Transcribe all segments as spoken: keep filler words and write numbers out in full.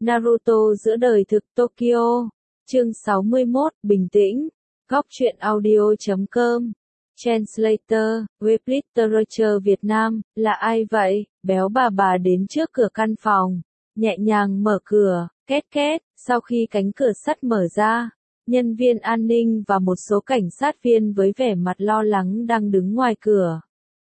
Naruto giữa đời thực Tokyo. Chương sáu mươi mốt, bình tĩnh. Góc truyện audio chấm com. Translator, web literature Việt Nam, là ai vậy? Béo bà bà đến trước cửa căn phòng, nhẹ nhàng mở cửa, két két, sau khi cánh cửa sắt mở ra, nhân viên an ninh và một số cảnh sát viên với vẻ mặt lo lắng đang đứng ngoài cửa.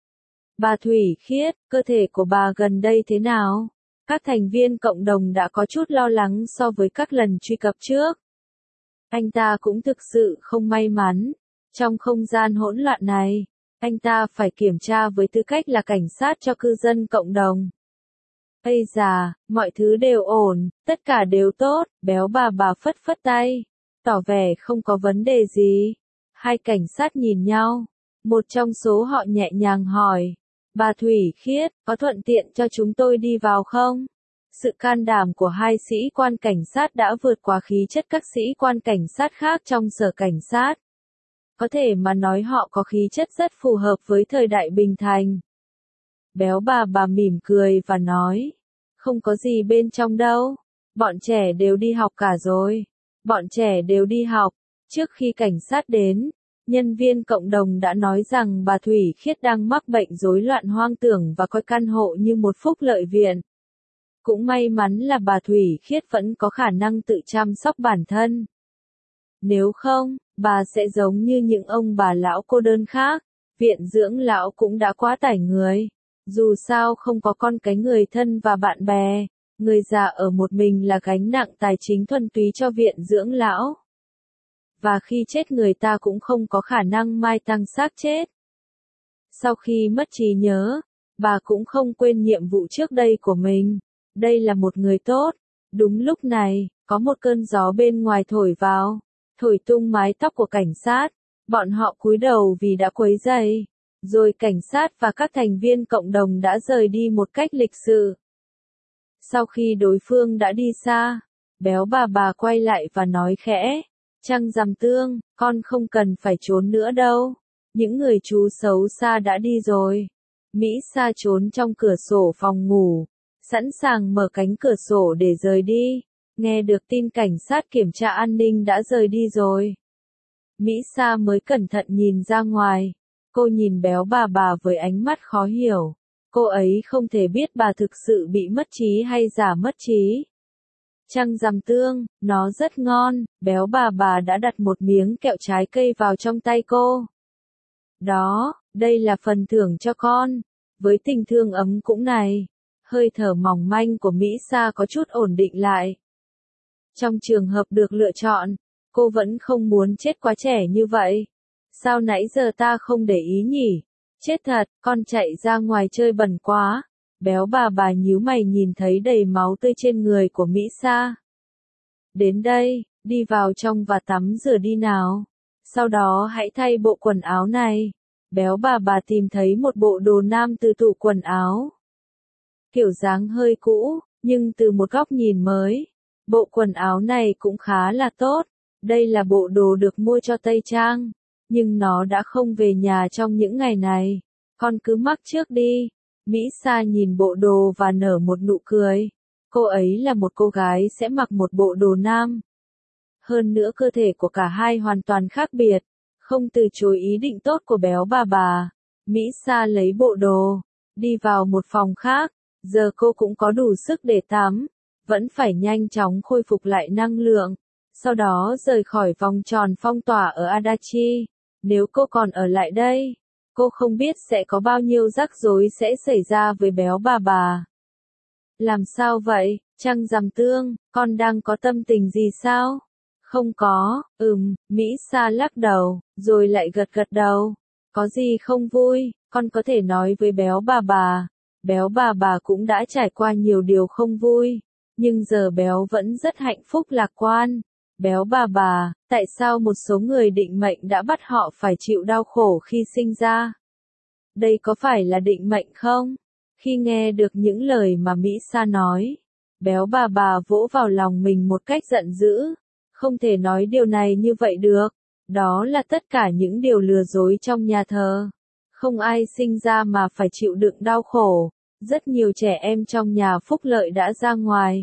Bà Thủy Khiết, cơ thể của bà gần đây thế nào? Các thành viên cộng đồng đã có chút lo lắng so với các lần truy cập trước. Anh ta cũng thực sự không may mắn. Trong không gian hỗn loạn này, anh ta phải kiểm tra với tư cách là cảnh sát cho cư dân cộng đồng. Ây già, mọi thứ đều ổn, tất cả đều tốt, béo bà bà phất phất tay, tỏ vẻ không có vấn đề gì. Hai cảnh sát nhìn nhau, một trong số họ nhẹ nhàng hỏi, bà Thủy Khiết, có thuận tiện cho chúng tôi đi vào không? Sự can đảm của hai sĩ quan cảnh sát đã vượt qua khí chất các sĩ quan cảnh sát khác trong sở cảnh sát. Có thể mà nói họ có khí chất rất phù hợp với thời đại Bình Thành. Béo bà bà mỉm cười và nói, không có gì bên trong đâu, bọn trẻ đều đi học cả rồi. Bọn trẻ đều đi học. Trước khi cảnh sát đến, nhân viên cộng đồng đã nói rằng bà Thủy Khiết đang mắc bệnh rối loạn hoang tưởng và coi căn hộ như một phúc lợi viện. Cũng may mắn là bà Thủy Khiết vẫn có khả năng tự chăm sóc bản thân. Nếu không, bà sẽ giống như những ông bà lão cô đơn khác, viện dưỡng lão cũng đã quá tải người. Dù sao không có con cái người thân và bạn bè, người già ở một mình là gánh nặng tài chính thuần túy cho viện dưỡng lão. Và khi chết người ta cũng không có khả năng mai táng xác chết. Sau khi mất trí nhớ, bà cũng không quên nhiệm vụ trước đây của mình. Đây là một người tốt. Đúng lúc này, có một cơn gió bên ngoài thổi vào, thổi tung mái tóc của cảnh sát. Bọn họ cúi đầu vì đã quấy rầy. Rồi cảnh sát và các thành viên cộng đồng đã rời đi một cách lịch sự. Sau khi đối phương đã đi xa, béo bà bà quay lại và nói khẽ, Trăng rằm tương, con không cần phải trốn nữa đâu. Những người chú xấu xa đã đi rồi. Mỹ Sa trốn trong cửa sổ phòng ngủ, sẵn sàng mở cánh cửa sổ để rời đi. Nghe được tin cảnh sát kiểm tra an ninh đã rời đi rồi, Mỹ Sa mới cẩn thận nhìn ra ngoài. Cô nhìn béo bà bà với ánh mắt khó hiểu. Cô ấy không thể biết bà thực sự bị mất trí hay giả mất trí. Trăng rằm tương, nó rất ngon. Béo bà bà đã đặt một miếng kẹo trái cây vào trong tay cô. Đó, đây là phần thưởng cho con. Với tình thương ấm cũng này, hơi thở mỏng manh của Mỹ Sa có chút ổn định lại. Trong trường hợp được lựa chọn, cô vẫn không muốn chết quá trẻ như vậy. Sao nãy giờ ta không để ý nhỉ? Chết thật, con chạy ra ngoài chơi bẩn quá. Béo bà bà nhíu mày nhìn thấy đầy máu tươi trên người của Mỹ Sa. Đến đây, đi vào trong và tắm rửa đi nào. Sau đó hãy thay bộ quần áo này. Béo bà bà tìm thấy một bộ đồ nam từ tủ quần áo. Kiểu dáng hơi cũ, nhưng từ một góc nhìn mới. Bộ quần áo này cũng khá là tốt. Đây là bộ đồ được mua cho Tây Trang. Nhưng nó đã không về nhà trong những ngày này. Con cứ mặc trước đi. Mỹ Sa nhìn bộ đồ và nở một nụ cười. Cô ấy là một cô gái sẽ mặc một bộ đồ nam. Hơn nữa cơ thể của cả hai hoàn toàn khác biệt. Không từ chối ý định tốt của béo bà bà. Mỹ Sa lấy bộ đồ, đi vào một phòng khác. Giờ cô cũng có đủ sức để tắm. Vẫn phải nhanh chóng khôi phục lại năng lượng. Sau đó rời khỏi vòng tròn phong tỏa ở Adachi. Nếu cô còn ở lại đây, cô không biết sẽ có bao nhiêu rắc rối sẽ xảy ra với béo bà bà. Làm sao vậy, Trăng rằm tương, con đang có tâm tình gì sao? Không có, ừm, Mỹ Sa lắc đầu, rồi lại gật gật đầu. Có gì không vui, con có thể nói với béo bà bà. Béo bà bà cũng đã trải qua nhiều điều không vui, nhưng giờ béo vẫn rất hạnh phúc lạc quan. Béo bà bà, tại sao một số người định mệnh đã bắt họ phải chịu đau khổ khi sinh ra? Đây có phải là định mệnh không? Khi nghe được những lời mà Mỹ Sa nói, béo bà bà vỗ vào lòng mình một cách giận dữ. Không thể nói điều này như vậy được. Đó là tất cả những điều lừa dối trong nhà thờ. Không ai sinh ra mà phải chịu đựng đau khổ. Rất nhiều trẻ em trong nhà phúc lợi đã ra ngoài.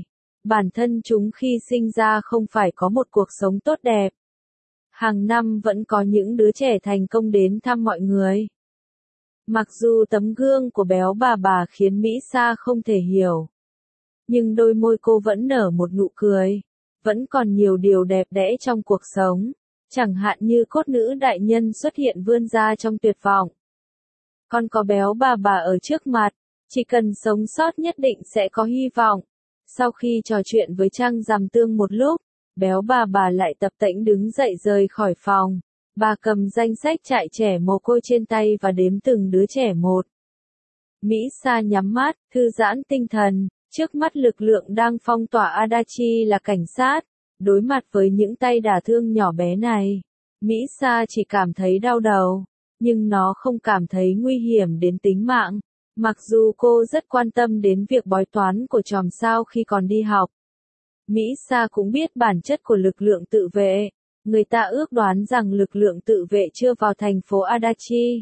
bản thân chúng khi sinh ra không phải có một cuộc sống tốt đẹp. Hàng năm vẫn có những đứa trẻ thành công đến thăm mọi người. Mặc dù tấm gương của béo bà bà khiến Mỹ Sa không thể hiểu, nhưng đôi môi cô vẫn nở một nụ cười. Vẫn còn nhiều điều đẹp đẽ trong cuộc sống, chẳng hạn như cốt nữ đại nhân xuất hiện vươn ra trong tuyệt vọng. Còn có béo bà bà ở trước mặt, chỉ cần sống sót nhất định sẽ có hy vọng. Sau khi trò chuyện với Trang Rằm Tương một lúc, béo bà bà lại tập tễnh đứng dậy rời khỏi phòng. Bà cầm danh sách trại trẻ mồ côi trên tay và đếm từng đứa trẻ một. Mỹ Sa nhắm mắt, thư giãn tinh thần. Trước mắt lực lượng đang phong tỏa Adachi là cảnh sát. Đối mặt với những tay đả thương nhỏ bé này, Mỹ Sa chỉ cảm thấy đau đầu, nhưng nó không cảm thấy nguy hiểm đến tính mạng. Mặc dù cô rất quan tâm đến việc bói toán của chòm sao khi còn đi học, Mỹ Sa cũng biết bản chất của lực lượng tự vệ. Người ta ước đoán rằng lực lượng tự vệ chưa vào thành phố Adachi.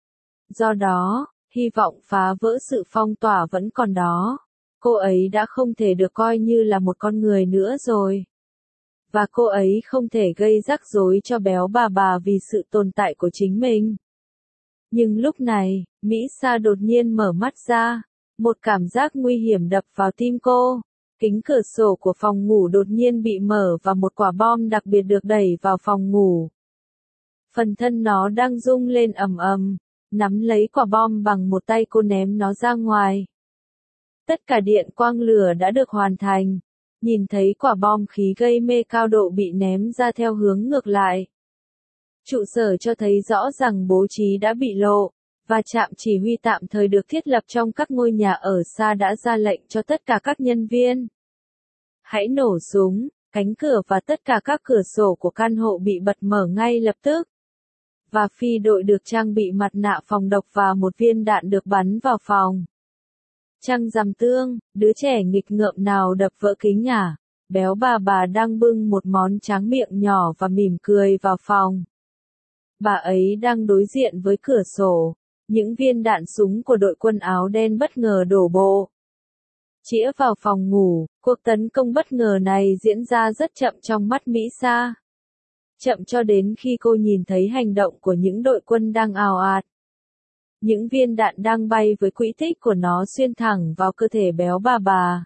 Do đó, hy vọng phá vỡ sự phong tỏa vẫn còn đó. Cô ấy đã không thể được coi như là một con người nữa rồi. Và cô ấy không thể gây rắc rối cho béo bà bà vì sự tồn tại của chính mình. Nhưng lúc này, Mỹ Sa đột nhiên mở mắt ra. Một cảm giác nguy hiểm đập vào tim cô. Kính cửa sổ của phòng ngủ đột nhiên bị mở và một quả bom đặc biệt được đẩy vào phòng ngủ. Phần thân nó đang rung lên ầm ầm. Nắm lấy quả bom bằng một tay cô ném nó ra ngoài. Tất cả điện quang lửa đã được hoàn thành. Nhìn thấy quả bom khí gây mê cao độ bị ném ra theo hướng ngược lại. Trụ sở cho thấy rõ rằng bố trí đã bị lộ, và trạm chỉ huy tạm thời được thiết lập trong các ngôi nhà ở xa đã ra lệnh cho tất cả các nhân viên. Hãy nổ súng, cánh cửa và tất cả các cửa sổ của căn hộ bị bật mở ngay lập tức. Và phi đội được trang bị mặt nạ phòng độc và một viên đạn được bắn vào phòng. Trang Rằm Tương, đứa trẻ nghịch ngợm nào đập vỡ kính à? Béo bà bà đang bưng một món tráng miệng nhỏ và mỉm cười vào phòng. Bà ấy đang đối diện với cửa sổ. Những viên đạn súng của đội quân áo đen bất ngờ đổ bộ. Chĩa vào phòng ngủ, cuộc tấn công bất ngờ này diễn ra rất chậm trong mắt Mỹ Sa. Chậm cho đến khi cô nhìn thấy hành động của những đội quân đang ào ạt. Những viên đạn đang bay với quỹ tích của nó xuyên thẳng vào cơ thể béo bà bà.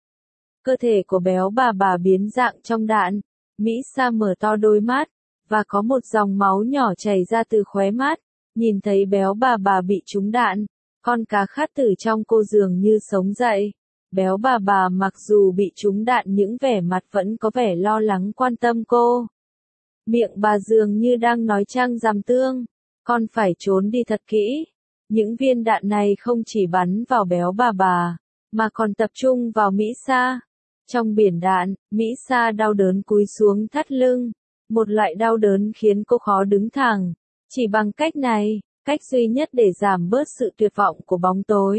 Cơ thể của béo bà bà biến dạng trong đạn. Mỹ Sa mở to đôi mắt, và có một dòng máu nhỏ chảy ra từ khóe mắt. Nhìn thấy béo bà bà bị trúng đạn, con cá khát tử trong cô dường như sống dậy. Béo bà bà mặc dù bị trúng đạn những vẻ mặt vẫn có vẻ lo lắng quan tâm cô. Miệng bà dường như đang nói Trang Rằm Tương, con phải trốn đi thật kỹ. Những viên đạn này không chỉ bắn vào béo bà bà, mà còn tập trung vào Mỹ Sa. Trong biển đạn, Mỹ Sa đau đớn cúi xuống thắt lưng. Một loại đau đớn khiến cô khó đứng thẳng. Chỉ bằng cách này, cách duy nhất để giảm bớt sự tuyệt vọng của bóng tối.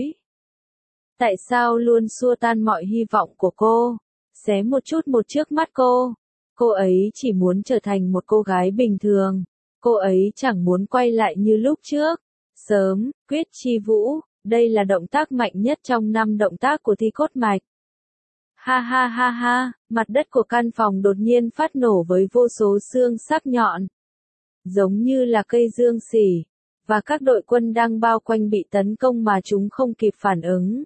Tại sao luôn xua tan mọi hy vọng của cô? Xé một chút một trước mắt cô. Cô ấy chỉ muốn trở thành một cô gái bình thường. Cô ấy chẳng muốn quay lại như lúc trước. Sớm, quyết chi vũ, đây là động tác mạnh nhất trong năm động tác của thi cốt mạch. Ha ha ha ha, mặt đất của căn phòng đột nhiên phát nổ với vô số xương sắc nhọn. Giống như là cây dương xỉ, và các đội quân đang bao quanh bị tấn công mà chúng không kịp phản ứng.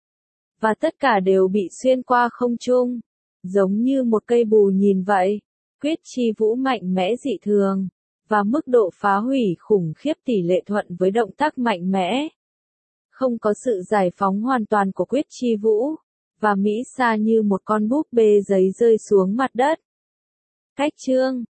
Và tất cả đều bị xuyên qua không trung, giống như một cây bù nhìn vậy. Quyết chi vũ mạnh mẽ dị thường, và mức độ phá hủy khủng khiếp tỷ lệ thuận với động tác mạnh mẽ. Không có sự giải phóng hoàn toàn của quyết chi vũ, và Mỹ Sa như một con búp bê giấy rơi xuống mặt đất. Cách chương